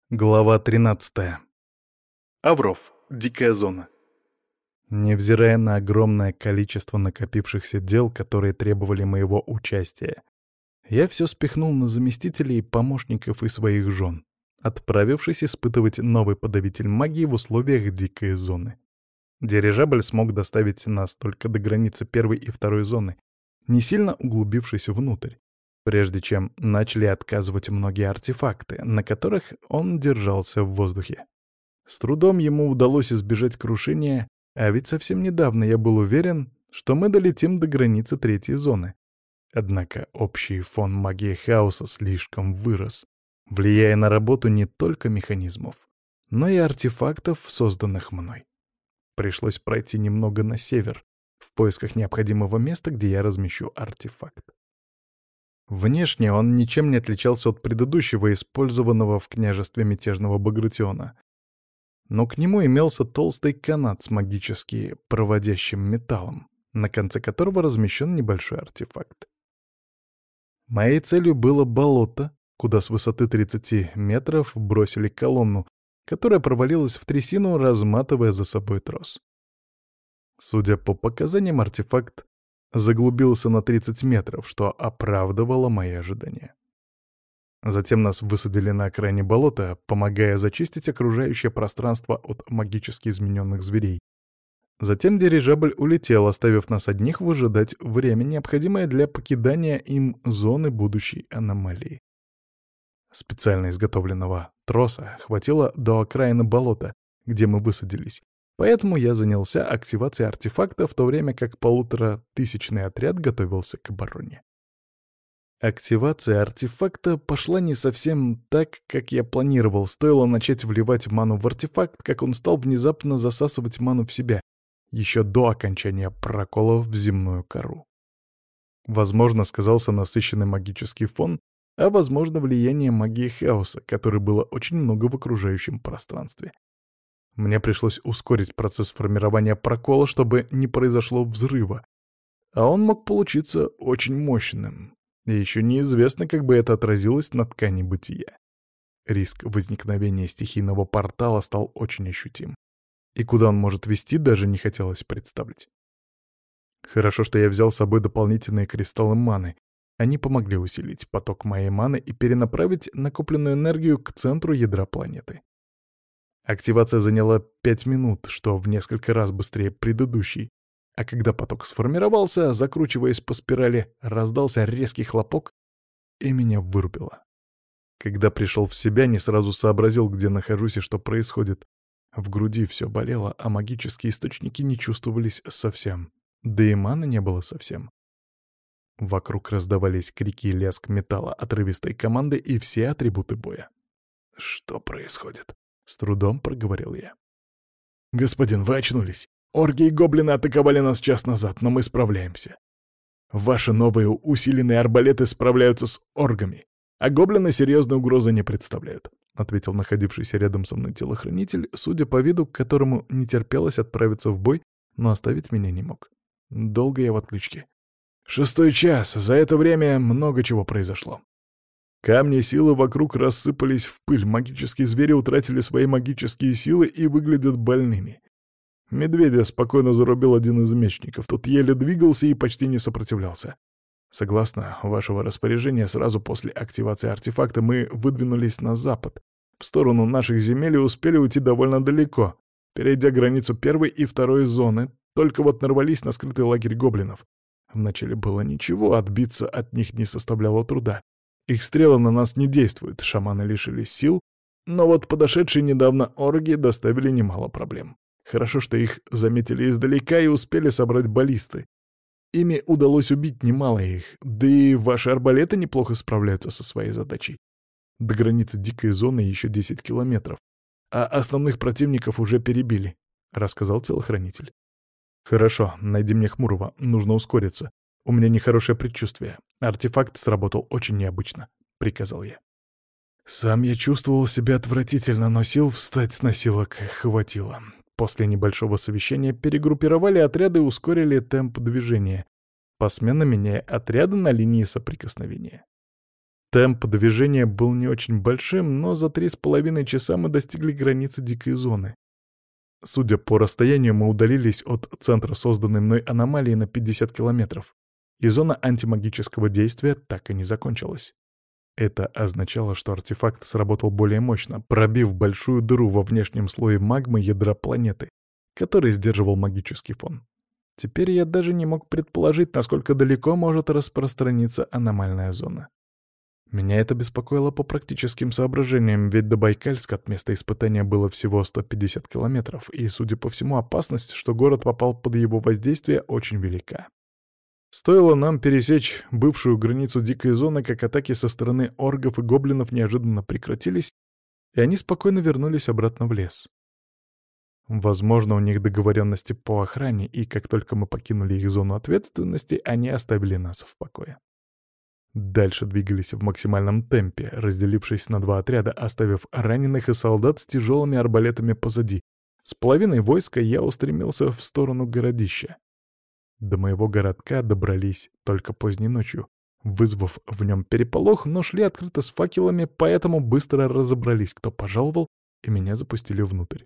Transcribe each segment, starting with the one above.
Глава 13. Авров. Дикая зона. Невзирая на огромное количество накопившихся дел, которые требовали моего участия, я все спихнул на заместителей, помощников и своих жен, отправившись испытывать новый подавитель магии в условиях дикой зоны. Дирижабль смог доставить нас только до границы первой и второй зоны, не сильно углубившись внутрь, прежде чем начали отказывать многие артефакты, на которых он держался в воздухе. С трудом ему удалось избежать крушения, а ведь совсем недавно я был уверен, что мы долетим до границы третьей зоны. Однако общий фон магии хаоса слишком вырос, влияя на работу не только механизмов, но и артефактов, созданных мной. Пришлось пройти немного на север, в поисках необходимого места, где я размещу артефакт. Внешне он ничем не отличался от предыдущего, использованного в княжестве мятежного Багратиона. Но к нему имелся толстый канат с магически проводящим металлом, на конце которого размещен небольшой артефакт. Моей целью было болото, куда с высоты 30 метров бросили колонну, которая провалилась в трясину, разматывая за собой трос. Судя по показаниям, артефакт заглубился на 30 метров, что оправдывало мои ожидания. Затем нас высадили на окраине болота, помогая зачистить окружающее пространство от магически измененных зверей. Затем дирижабль улетел, оставив нас одних выжидать время, необходимое для покидания им зоны будущей аномалии. Специально изготовленного троса хватило до окраины болота, где мы высадились, поэтому я занялся активацией артефакта, в то время как 1500-тысячный отряд готовился к обороне. Активация артефакта пошла не совсем так, как я планировал. Стоило начать вливать ману в артефакт, как он стал внезапно засасывать ману в себя, еще до окончания прокола в земную кору. Возможно, сказался насыщенный магический фон, а возможно, влияние магии хаоса, которой было очень много в окружающем пространстве. Мне пришлось ускорить процесс формирования прокола, чтобы не произошло взрыва, а он мог получиться очень мощным. И еще неизвестно, как бы это отразилось на ткани бытия. Риск возникновения стихийного портала стал очень ощутим. И куда он может вести, даже не хотелось представить. Хорошо, что я взял с собой дополнительные кристаллы маны. Они помогли усилить поток моей маны и перенаправить накопленную энергию к центру ядра планеты. Активация заняла 5 минут, что в несколько раз быстрее предыдущей. А когда поток сформировался, закручиваясь по спирали, раздался резкий хлопок, и меня вырубило. Когда пришел в себя, не сразу сообразил, где нахожусь и что происходит. В груди все болело, а магические источники не чувствовались совсем. Да и маны не было совсем. Вокруг раздавались крики и лязг металла, отрывистой команды и все атрибуты боя. «Что происходит?» — с трудом проговорил я. «Господин, вы очнулись. Орги и гоблины атаковали нас час назад, но мы справляемся. Ваши новые усиленные арбалеты справляются с оргами, а гоблины серьезной угрозы не представляют», — ответил находившийся рядом со мной телохранитель, судя по виду, к которому не терпелось отправиться в бой, но оставить меня не мог. Долго я в отключке. 6-й час, за это время много чего произошло. Камни силы вокруг рассыпались в пыль, магические звери утратили свои магические силы и выглядят больными. Медведя спокойно зарубил один из мечников, тот еле двигался и почти не сопротивлялся. Согласно вашего распоряжения, сразу после активации артефакта мы выдвинулись на запад, в сторону наших земель и успели уйти довольно далеко, перейдя границу первой и второй зоны, только вот нарвались на скрытый лагерь гоблинов. Вначале было ничего, отбиться от них не составляло труда. Их стрелы на нас не действуют, шаманы лишились сил, но вот подошедшие недавно орги доставили немало проблем. Хорошо, что их заметили издалека и успели собрать баллисты. Ими удалось убить немало их, да и ваши арбалеты неплохо справляются со своей задачей. До границы дикой зоны еще 10 километров, а основных противников уже перебили, — рассказал телохранитель. «Хорошо, найди мне Хмурого, нужно ускориться. У меня нехорошее предчувствие. Артефакт сработал очень необычно», — приказал я. Сам я чувствовал себя отвратительно, но сил встать с носилок хватило. После небольшого совещания перегруппировали отряды и ускорили темп движения, посменно меняя отряды на линии соприкосновения. Темп движения был не очень большим, но за 3,5 часа мы достигли границы дикой зоны. Судя по расстоянию, мы удалились от центра созданной мной аномалии на 50 километров, и зона антимагического действия так и не закончилась. Это означало, что артефакт сработал более мощно, пробив большую дыру во внешнем слое магмы ядра планеты, который сдерживал магический фон. Теперь я даже не мог предположить, насколько далеко может распространиться аномальная зона. Меня это беспокоило по практическим соображениям, ведь до Байкальска от места испытания было всего 150 километров, и, судя по всему, опасность, что город попал под его воздействие, очень велика. Стоило нам пересечь бывшую границу дикой зоны, как атаки со стороны оргов и гоблинов неожиданно прекратились, и они спокойно вернулись обратно в лес. Возможно, у них договоренности по охране, и как только мы покинули их зону ответственности, они оставили нас в покое. Дальше двигались в максимальном темпе, разделившись на два отряда, оставив раненых и солдат с тяжелыми арбалетами позади. С половиной войска я устремился в сторону городища. До моего городка добрались только поздней ночью, вызвав в нем переполох, но шли открыто с факелами, поэтому быстро разобрались, кто пожаловал, и меня запустили внутрь.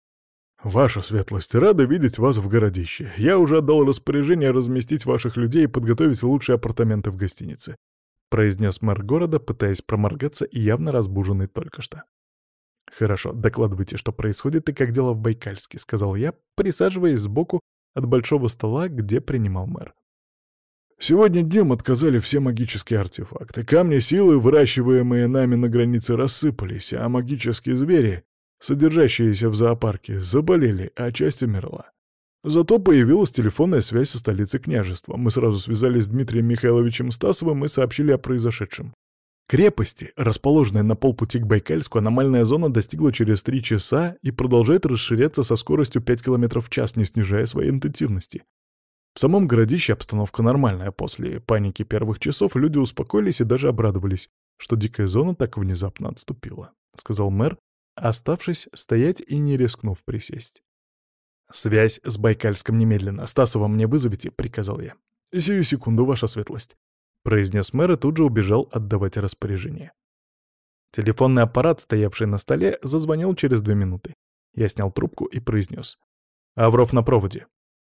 «Ваша светлость, рада видеть вас в городище. Я уже отдал распоряжение разместить ваших людей и подготовить лучшие апартаменты в гостинице», — произнес мэр города, пытаясь проморгаться и явно разбуженный только что. «Хорошо, докладывайте, что происходит и как дела в Байкальске», — сказал я, присаживаясь сбоку от большого стола, где принимал мэр. «Сегодня днем отказали все магические артефакты. Камни силы, выращиваемые нами на границе, рассыпались, а магические звери, содержащиеся в зоопарке, заболели, а часть умерла. Зато появилась телефонная связь со столицей княжества. Мы сразу связались с Дмитрием Михайловичем Стасовым и сообщили о произошедшем. Крепости, расположенной на полпути к Байкальску, аномальная зона достигла через 3 часа и продолжает расширяться со скоростью 5 км в час, не снижая своей интенсивности. В самом городище обстановка нормальная. После паники первых часов люди успокоились и даже обрадовались, что дикая зона так внезапно отступила», — сказал мэр, оставшись стоять и не рискнув присесть. «Связь с Байкальском немедленно. Стасова мне вызовите», — приказал я. «Сию секунду, ваша светлость», — произнес мэр и тут же убежал отдавать распоряжение. Телефонный аппарат, стоявший на столе, зазвонил через 2 минуты. Я снял трубку и произнес: «Авров на проводе».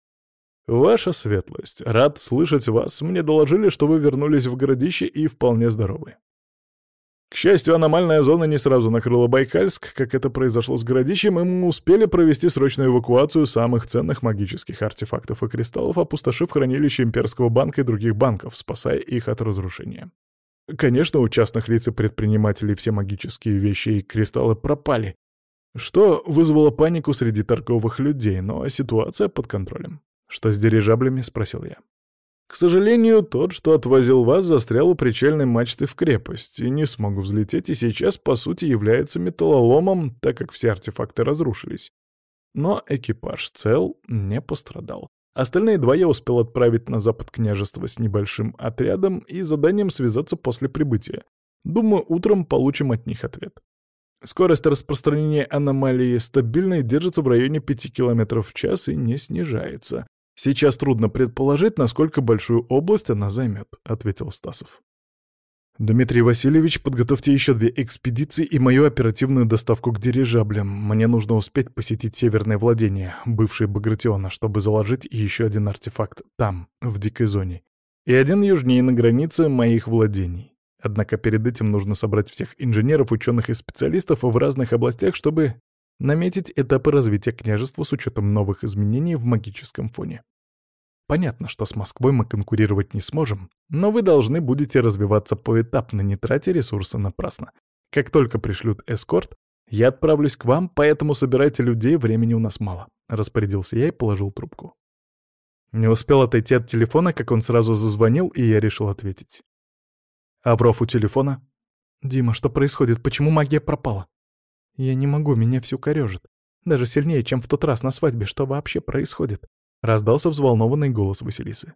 «Ваша светлость, рад слышать вас. Мне доложили, что вы вернулись в городище и вполне здоровы. К счастью, аномальная зона не сразу накрыла Байкальск, как это произошло с городищем, и мы успели провести срочную эвакуацию самых ценных магических артефактов и кристаллов, опустошив хранилище Имперского банка и других банков, спасая их от разрушения. Конечно, у частных лиц и предпринимателей все магические вещи и кристаллы пропали, что вызвало панику среди торговых людей, но ситуация под контролем. «Что с дирижаблями?» — спросил я. «К сожалению, тот, что отвозил вас, застрял у причальной мачты в крепости и не смог взлететь, и сейчас, по сути, является металлоломом, так как все артефакты разрушились. Но экипаж цел, не пострадал. Остальные 2 я успел отправить на запад княжества с небольшим отрядом и заданием связаться после прибытия. Думаю, утром получим от них ответ. Скорость распространения аномалии стабильна и держится в районе 5 км в час и не снижается. Сейчас трудно предположить, насколько большую область она займет», — ответил Стасов. «Дмитрий Васильевич, подготовьте еще 2 экспедиции и мою оперативную доставку к дирижаблям. Мне нужно успеть посетить северное владение, бывшее Багратиона, чтобы заложить еще 1 артефакт там, в дикой зоне, и 1 южнее на границе моих владений. Однако перед этим нужно собрать всех инженеров, ученых и специалистов в разных областях, чтобы наметить этапы развития княжества с учетом новых изменений в магическом фоне. Понятно, что с Москвой мы конкурировать не сможем, но вы должны будете развиваться поэтапно, не тратя ресурсы напрасно. Как только пришлют эскорт, я отправлюсь к вам, поэтому собирайте людей, времени у нас мало», — распорядился я и положил трубку. Не успел отойти от телефона, как он сразу зазвонил, и я решил ответить. «Авров у телефона?» «Дима, что происходит? Почему магия пропала?» «Я не могу, меня всё корёжит. Даже сильнее, чем в тот раз на свадьбе. Что вообще происходит?» — раздался взволнованный голос Василисы.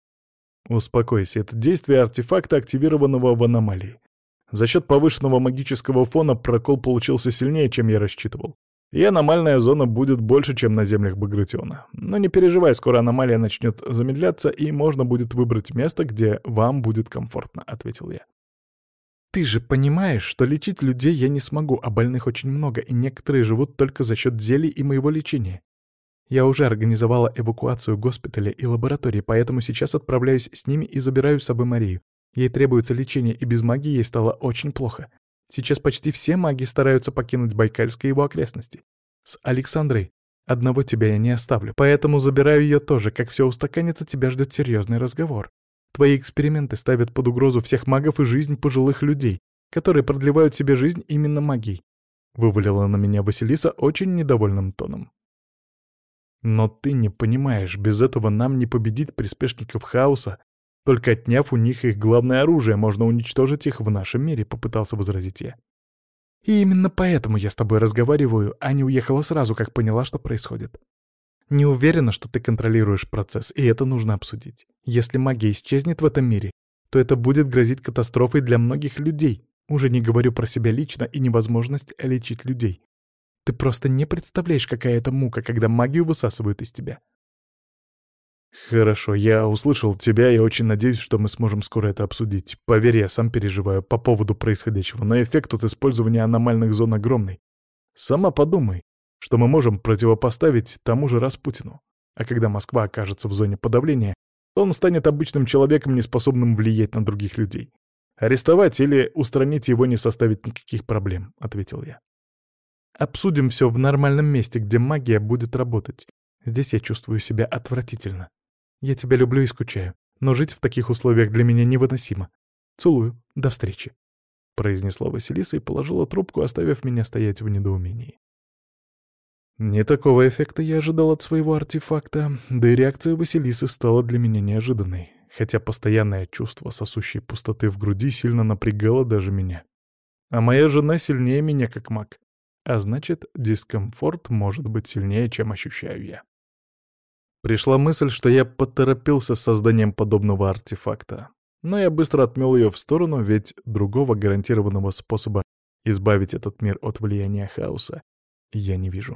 «Успокойся, это действие артефакта, активированного в аномалии. За счет повышенного магического фона прокол получился сильнее, чем я рассчитывал. И аномальная зона будет больше, чем на землях Багратиона. Но не переживай, скоро аномалия начнет замедляться, и можно будет выбрать место, где вам будет комфортно», — ответил я. Ты же понимаешь, что лечить людей я не смогу, а больных очень много, и некоторые живут только за счет зелий и моего лечения. Я уже организовала эвакуацию госпиталя и лаборатории, поэтому сейчас отправляюсь с ними и забираю с собой Марию. Ей требуется лечение, и без магии ей стало очень плохо. Сейчас почти все маги стараются покинуть Байкальск и его окрестности. С Александрой одного тебя я не оставлю, поэтому забираю ее тоже. Как все устаканится, тебя ждет серьезный разговор. Твои эксперименты ставят под угрозу всех магов и жизнь пожилых людей, которые продлевают себе жизнь именно магией. Вывалила на меня Василиса очень недовольным тоном. Но ты не понимаешь, без этого нам не победить приспешников хаоса. Только отняв у них их главное оружие, можно уничтожить их в нашем мире, попытался возразить я. И именно поэтому я с тобой разговариваю, а не уехала сразу, как поняла, что происходит. Не уверена, что ты контролируешь процесс, и это нужно обсудить. Если магия исчезнет в этом мире, то это будет грозить катастрофой для многих людей. Уже не говорю про себя лично и невозможность лечить людей. Ты просто не представляешь, какая это мука, когда магию высасывают из тебя. Хорошо, я услышал тебя и очень надеюсь, что мы сможем скоро это обсудить. Поверь, я сам переживаю по поводу происходящего, но эффект от использования аномальных зон огромный. Сама подумай, что мы можем противопоставить тому же Распутину. А когда Москва окажется в зоне подавления, то он станет обычным человеком, неспособным влиять на других людей. Арестовать или устранить его не составит никаких проблем, — ответил я. Обсудим все в нормальном месте, где магия будет работать. Здесь я чувствую себя отвратительно. Я тебя люблю и скучаю, но жить в таких условиях для меня невыносимо. Целую. До встречи», — произнесла Василиса и положила трубку, оставив меня стоять в недоумении. Не такого эффекта я ожидал от своего артефакта, да и реакция Василисы стала для меня неожиданной, хотя постоянное чувство сосущей пустоты в груди сильно напрягало даже меня. А моя жена сильнее меня как маг, а значит, дискомфорт может быть сильнее, чем ощущаю я. Пришла мысль, что я поторопился с созданием подобного артефакта, но я быстро отмел ее в сторону, ведь другого гарантированного способа избавить этот мир от влияния хаоса я не вижу.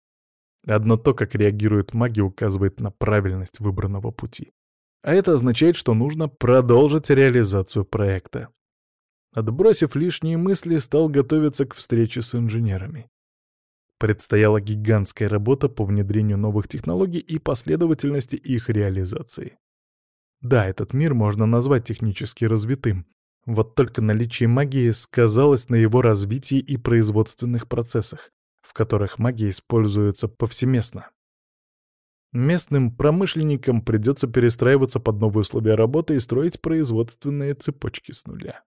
Одно то, как реагирует маги, указывает на правильность выбранного пути. А это означает, что нужно продолжить реализацию проекта. Отбросив лишние мысли, стал готовиться к встрече с инженерами. Предстояла гигантская работа по внедрению новых технологий и последовательности их реализации. Да, этот мир можно назвать технически развитым, вот только наличие магии сказалось на его развитии и производственных процессах, в которых магия используется повсеместно. Местным промышленникам придется перестраиваться под новые условия работы и строить производственные цепочки с нуля.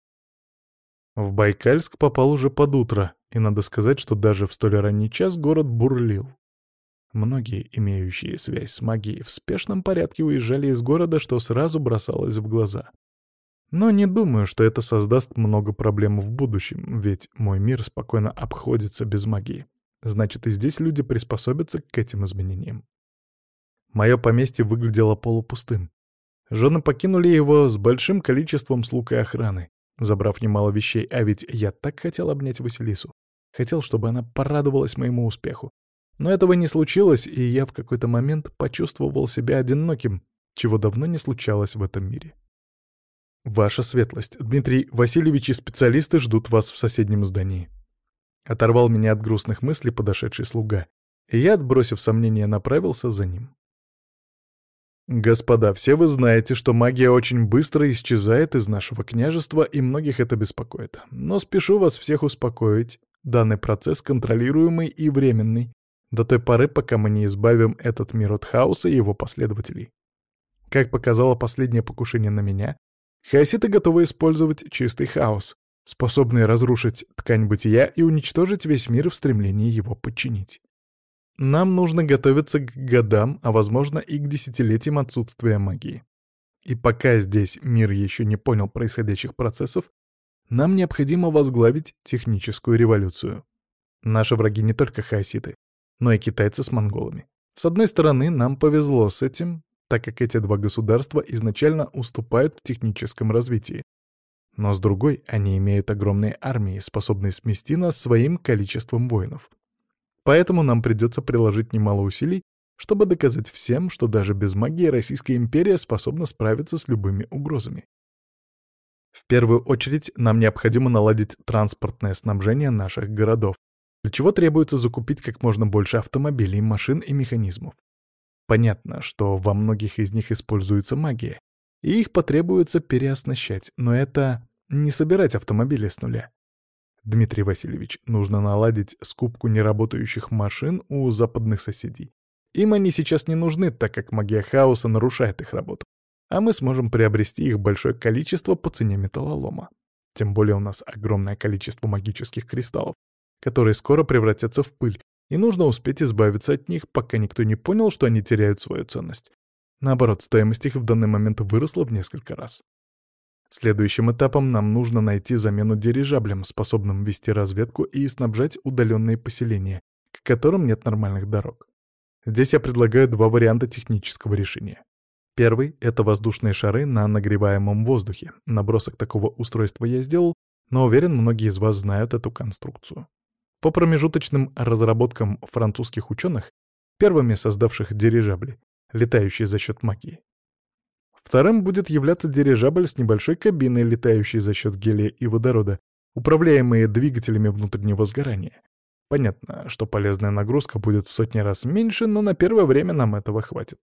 В Байкальск попал уже под утро, и надо сказать, что даже в столь ранний час город бурлил. Многие, имеющие связь с магией, в спешном порядке уезжали из города, что сразу бросалось в глаза. Но не думаю, что это создаст много проблем в будущем, ведь мой мир спокойно обходится без магии. Значит, и здесь люди приспособятся к этим изменениям. Мое поместье выглядело полупустым. Жены покинули его с большим количеством слуг и охраны, забрав немало вещей, а ведь я так хотел обнять Василису. Хотел, чтобы она порадовалась моему успеху. Но этого не случилось, и я в какой-то момент почувствовал себя одиноким, чего давно не случалось в этом мире. «Ваша светлость, Дмитрий Васильевич и специалисты ждут вас в соседнем здании». Оторвал меня от грустных мыслей подошедший слуга, и я, отбросив сомнения, направился за ним. «Господа, все вы знаете, что магия очень быстро исчезает из нашего княжества, и многих это беспокоит. Но спешу вас всех успокоить. Данный процесс контролируемый и временный, до той поры, пока мы не избавим этот мир от хаоса и его последователей. Как показало последнее покушение на меня, хаоситы готовы использовать чистый хаос, способный разрушить ткань бытия и уничтожить весь мир в стремлении его подчинить. Нам нужно готовиться к годам, а возможно и к десятилетиям отсутствия магии. И пока здесь мир еще не понял происходящих процессов, нам необходимо возглавить техническую революцию. Наши враги не только хаоситы, но и китайцы с монголами. С одной стороны, нам повезло с этим, так как эти два государства изначально уступают в техническом развитии. Но с другой, они имеют огромные армии, способные смести нас своим количеством воинов. Поэтому нам придется приложить немало усилий, чтобы доказать всем, что даже без магии Российская империя способна справиться с любыми угрозами. В первую очередь нам необходимо наладить транспортное снабжение наших городов, для чего требуется закупить как можно больше автомобилей, машин и механизмов. Понятно, что во многих из них используется магия, и их потребуется переоснащать, но это не собирать автомобили с нуля. Дмитрий Васильевич, нужно наладить скупку неработающих машин у западных соседей. Им они сейчас не нужны, так как магия хаоса нарушает их работу, а мы сможем приобрести их большое количество по цене металлолома. Тем более у нас огромное количество магических кристаллов, которые скоро превратятся в пыль, и нужно успеть избавиться от них, пока никто не понял, что они теряют свою ценность. Наоборот, стоимость их в данный момент выросла в несколько раз. Следующим этапом нам нужно найти замену дирижаблям, способным вести разведку и снабжать удаленные поселения, к которым нет нормальных дорог. Здесь я предлагаю два варианта технического решения. Первый — это воздушные шары на нагреваемом воздухе. Набросок такого устройства я сделал, но уверен, многие из вас знают эту конструкцию. По промежуточным разработкам французских ученых, первыми создавших дирижабли, летающие за счет магии. Вторым будет являться дирижабль с небольшой кабиной, летающей за счет гелия и водорода, управляемые двигателями внутреннего сгорания. Понятно, что полезная нагрузка будет в сотни раз меньше, но на первое время нам этого хватит.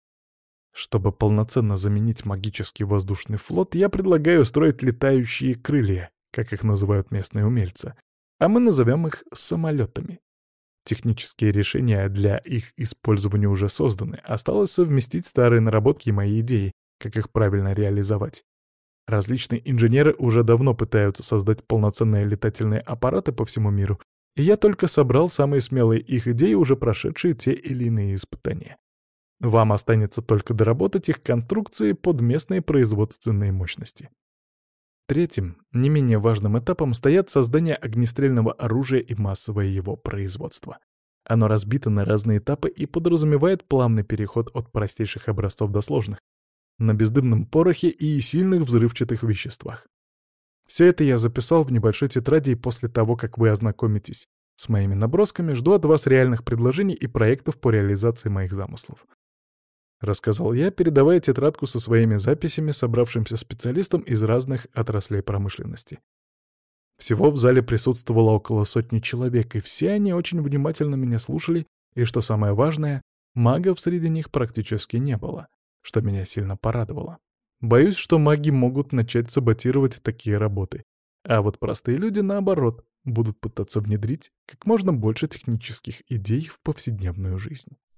Чтобы полноценно заменить магический воздушный флот, я предлагаю строить летающие крылья, как их называют местные умельцы, а мы назовем их самолетами. Технические решения для их использования уже созданы, осталось совместить старые наработки и мои идеи, как их правильно реализовать. Различные инженеры уже давно пытаются создать полноценные летательные аппараты по всему миру, и я только собрал самые смелые их идеи, уже прошедшие те или иные испытания. Вам останется только доработать их конструкции под местные производственные мощности. Третьим, не менее важным этапом стоят создание огнестрельного оружия и массовое его производство. Оно разбито на разные этапы и подразумевает плавный переход от простейших образцов до сложных, на бездымном порохе и сильных взрывчатых веществах. Все это я записал в небольшой тетради, и после того, как вы ознакомитесь с моими набросками, жду от вас реальных предложений и проектов по реализации моих замыслов. Рассказал я, передавая тетрадку со своими записями собравшимся специалистам из разных отраслей промышленности. Всего в зале присутствовало около сотни человек, и все они очень внимательно меня слушали, и, что самое важное, магов среди них практически не было, что меня сильно порадовало. Боюсь, что маги могут начать саботировать такие работы, а вот простые люди, наоборот, будут пытаться внедрить как можно больше технических идей в повседневную жизнь.